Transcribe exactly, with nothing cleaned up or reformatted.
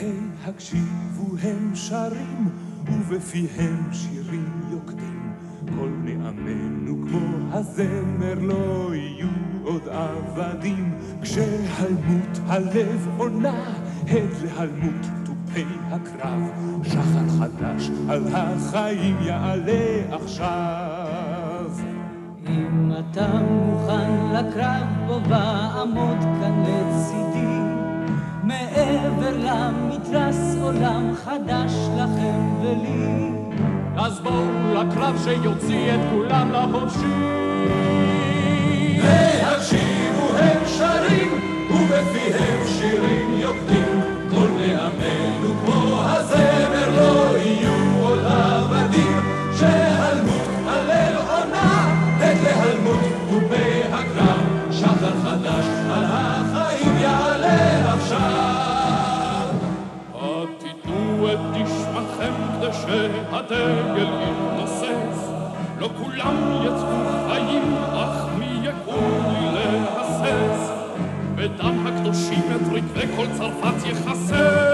היי הקשיבו הם שרים ובפיהם שירים יוקדים כל נעמנו כמו הזמר לא יהיו עוד עבדים כשהלמות הלב עונה הד להלמות תופי הקרב שחר חדש על החיים יעלה עכשיו אם אתה מוכן לקרב בו ועמוד כאן לצידי מעבר למתרס עולם חדש לכם ולי אז בואו לקרב שיוציא את כולם לחופשי והקשיבו הם שרים ובפיהם שירים יוקדים כל נעמנו כמו הזמר לא יהיו עוד עבדים שהלמות הליל עונה עת להלמות ובהקרב שחר חדש על החיים יעלה עכשיו תיתנו את נשמתכם כדי שהדגל יתנוסס לא כולם יצאו חיים אך מי יקום לי להסס בדם הקדושים את רקבי כל צרפת יחסס